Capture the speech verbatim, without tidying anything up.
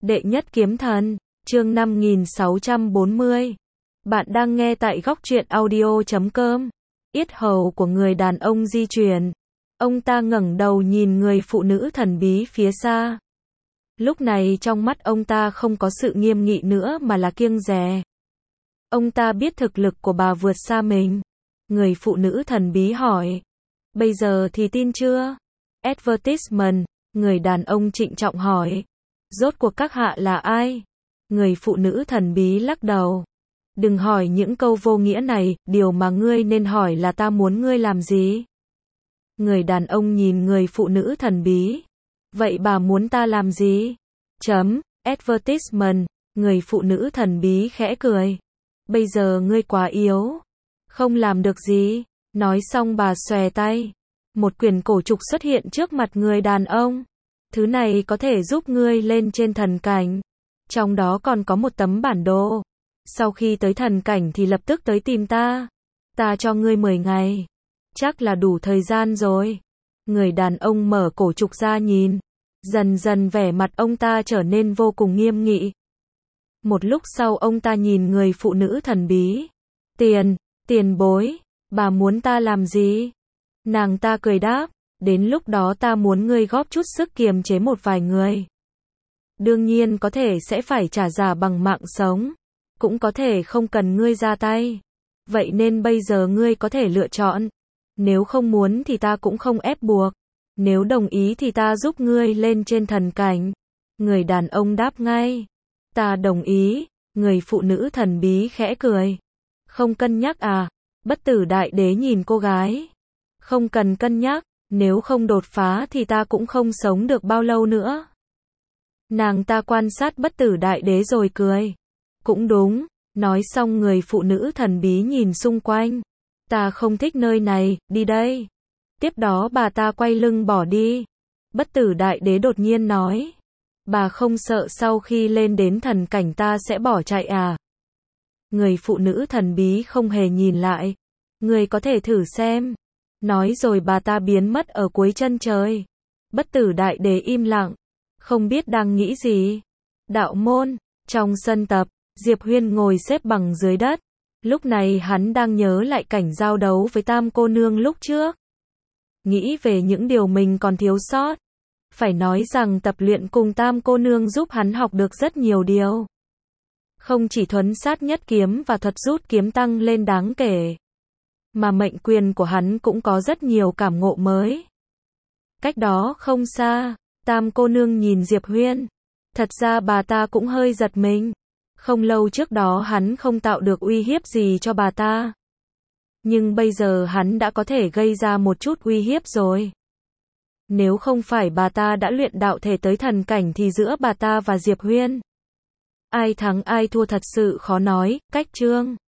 Đệ nhất kiếm thần, chương năm nghìn sáu trăm bốn mươi. Bạn đang nghe tại góc truyện audio chấm com. Yết hầu của người đàn ông di chuyển. Ông ta ngẩng đầu nhìn người phụ nữ thần bí phía xa. Lúc này trong mắt ông ta không có sự nghiêm nghị nữa mà là kiêng dè. Ông ta biết thực lực của bà vượt xa mình. Người phụ nữ thần bí hỏi. Bây giờ thì tin chưa? Advertisement, người đàn ông trịnh trọng hỏi. Rốt cuộc các hạ là ai? Người phụ nữ thần bí lắc đầu. Đừng hỏi những câu vô nghĩa này, điều mà ngươi nên hỏi là ta muốn ngươi làm gì? Người đàn ông nhìn người phụ nữ thần bí. Vậy bà muốn ta làm gì? Chấm, advertisement, người phụ nữ thần bí khẽ cười. Bây giờ ngươi quá yếu. Không làm được gì. Nói xong bà xòe tay. Một quyển cổ trục xuất hiện trước mặt người đàn ông. Thứ này có thể giúp ngươi lên trên thần cảnh. Trong đó còn có một tấm bản đồ. Sau khi tới thần cảnh thì lập tức tới tìm ta. Ta cho ngươi mười ngày. Chắc là đủ thời gian rồi. Người đàn ông mở cổ trục ra nhìn. Dần dần vẻ mặt ông ta trở nên vô cùng nghiêm nghị. Một lúc sau ông ta nhìn người phụ nữ thần bí. Tiền, tiền bối, bà muốn ta làm gì? Nàng ta cười đáp. Đến lúc đó ta muốn ngươi góp chút sức kiềm chế một vài người. Đương nhiên có thể sẽ phải trả giá bằng mạng sống. Cũng có thể không cần ngươi ra tay. Vậy nên bây giờ ngươi có thể lựa chọn. Nếu không muốn thì ta cũng không ép buộc. Nếu đồng ý thì ta giúp ngươi lên trên thần cảnh. Người đàn ông đáp ngay. Ta đồng ý. Người phụ nữ thần bí khẽ cười. Không cân nhắc à? Bất tử đại đế nhìn cô gái. Không cần cân nhắc. Nếu không đột phá thì ta cũng không sống được bao lâu nữa. Nàng ta quan sát bất tử đại đế rồi cười. Cũng đúng. Nói xong người phụ nữ thần bí nhìn xung quanh. Ta không thích nơi này, đi đây. Tiếp đó bà ta quay lưng bỏ đi. Bất tử đại đế đột nhiên nói. Bà không sợ sau khi lên đến thần cảnh ta sẽ bỏ chạy à? Người phụ nữ thần bí không hề nhìn lại. Người có thể thử xem. Nói rồi bà ta biến mất ở cuối chân trời. Bất tử đại đế im lặng. Không biết đang nghĩ gì. Đạo môn. Trong sân tập, Diệp Huyên ngồi xếp bằng dưới đất. Lúc này hắn đang nhớ lại cảnh giao đấu với Tam cô nương lúc trước. Nghĩ về những điều mình còn thiếu sót. Phải nói rằng tập luyện cùng Tam cô nương giúp hắn học được rất nhiều điều. Không chỉ thuấn sát nhất kiếm và thuật rút kiếm tăng lên đáng kể. Mà mệnh quyền của hắn cũng có rất nhiều cảm ngộ mới. Cách đó không xa, Tam cô nương nhìn Diệp Huyên. Thật ra bà ta cũng hơi giật mình. Không lâu trước đó hắn không tạo được uy hiếp gì cho bà ta. Nhưng bây giờ hắn đã có thể gây ra một chút uy hiếp rồi. Nếu không phải bà ta đã luyện đạo thể tới thần cảnh thì giữa bà ta và Diệp Huyên, ai thắng ai thua thật sự khó nói. Cách chương